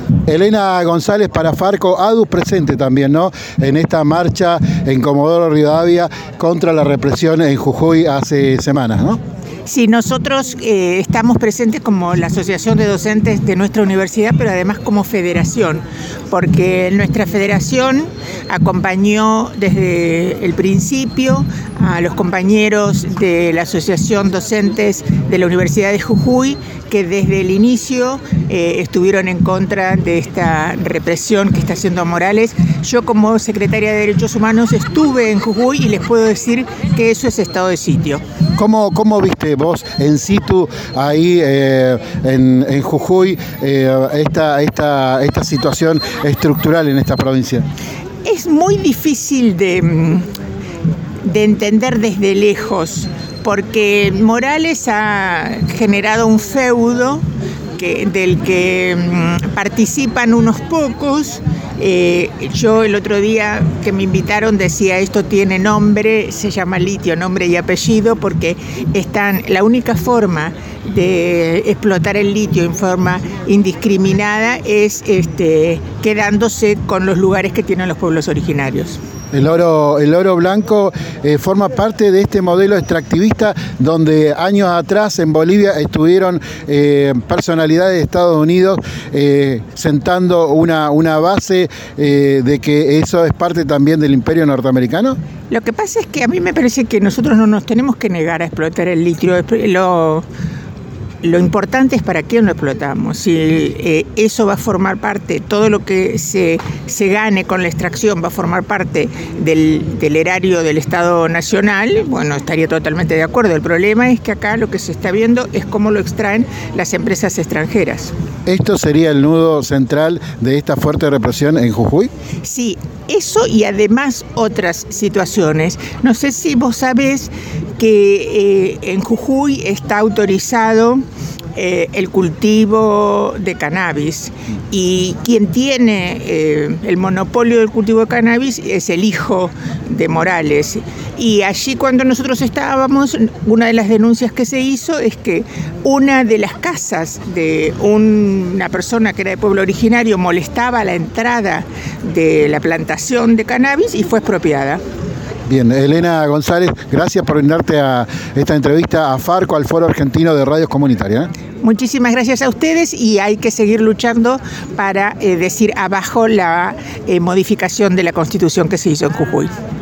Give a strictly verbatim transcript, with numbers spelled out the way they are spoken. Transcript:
Elena González para Farco, ADUS presente también, ¿no? En esta marcha en Comodoro Rivadavia contra la represión en Jujuy hace semanas, ¿no? Sí, nosotros eh, estamos presentes como la Asociación de Docentes de nuestra universidad, pero además como federación, porque nuestra federación acompañó desde el principio a los compañeros de la Asociación Docentes de la Universidad de Jujuy, que desde el inicio eh, estuvieron en contra de esta represión que está haciendo Morales. Yo como secretaria de Derechos Humanos estuve en Jujuy y les puedo decir que eso es estado de sitio. ¿Cómo, cómo viste vos en situ ahí eh, en, en Jujuy eh, esta, esta, esta situación estructural en esta provincia? Es muy difícil de, de entender desde lejos, porque Morales ha generado un feudo que, del que mmm, participan unos pocos. Eh, yo el otro día que me invitaron decía, esto tiene nombre, se llama litio, nombre y apellido, porque están, la única forma de explotar el litio en forma indiscriminada es este, quedándose con los lugares que tienen los pueblos originarios. El oro, el oro blanco eh, forma parte de este modelo extractivista donde años atrás en Bolivia estuvieron eh, personalidades de Estados Unidos eh, sentando una, una base eh, de que eso es parte también del imperio norteamericano. Lo que pasa es que a mí me parece que nosotros no nos tenemos que negar a explotar el litio. Lo, Lo importante es para quién lo explotamos. Si eh, eso va a formar parte, todo lo que se, se gane con la extracción va a formar parte del, del erario del Estado Nacional, bueno, estaría totalmente de acuerdo. El problema es que acá lo que se está viendo es cómo lo extraen las empresas extranjeras. ¿Esto sería el nudo central de esta fuerte represión en Jujuy? Sí, eso y además otras situaciones. No sé si vos sabés que eh, en Jujuy está autorizado eh, el cultivo de cannabis y quien tiene eh, el monopolio del cultivo de cannabis es el hijo de Morales. Y allí cuando nosotros estábamos, una de las denuncias que se hizo es que una de las casas de un, una persona que era de pueblo originario molestaba la entrada de la plantación de cannabis y fue expropiada. Bien, Elena González, gracias por brindarte a esta entrevista a Farco, al Foro Argentino de Radios Comunitarias. Muchísimas gracias a ustedes y hay que seguir luchando para eh, decir abajo la eh, modificación de la Constitución que se hizo en Jujuy.